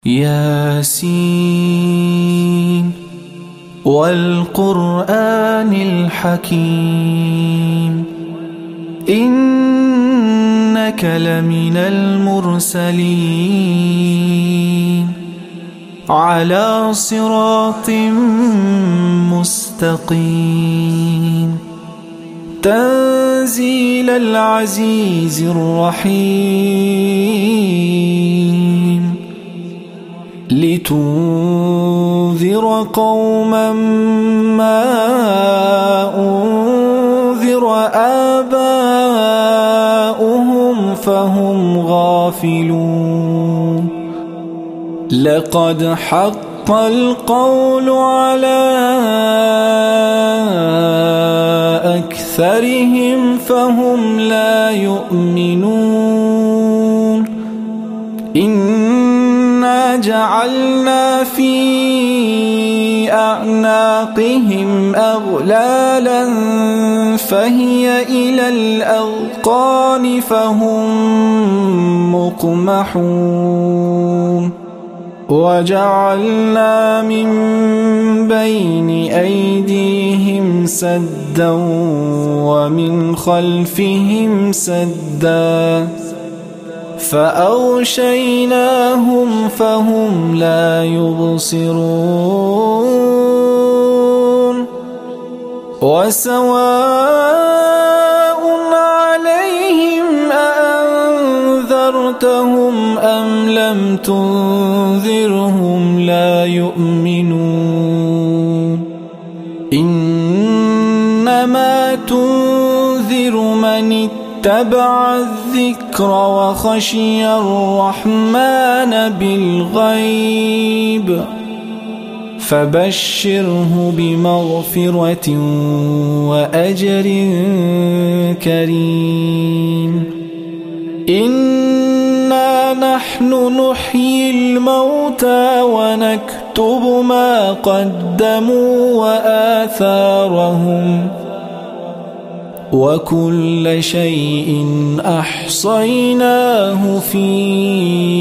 ياسين والقرآن الحكيم إنك لمن المرسلين على صراط مستقيم تنزيل العزيز الرحيم لتنذر قوما ما أنذر آباؤهم فهم غافلون لقد حق القول على أكثرهم فهم لا يؤمنون إنا جعلنا في أعناقهم أغلالا فهي إلى الأذقان فهم مقمحون وجعلنا من بين أيديهم سدا ومن خلفهم سدا فأغشيناهم فهم لا يبصرون وسواء عليهم أأنذرتهم أم لم تنذرهم لا يؤمنون إنما تنذر من اتبع الذكر وخشي الرحمن بالغيب فبشره بمغفرة وأجر كريم إنا نحن نحيي الموتى ونكتب ما قدموا وآثارهم وكل شيء أحصيناه في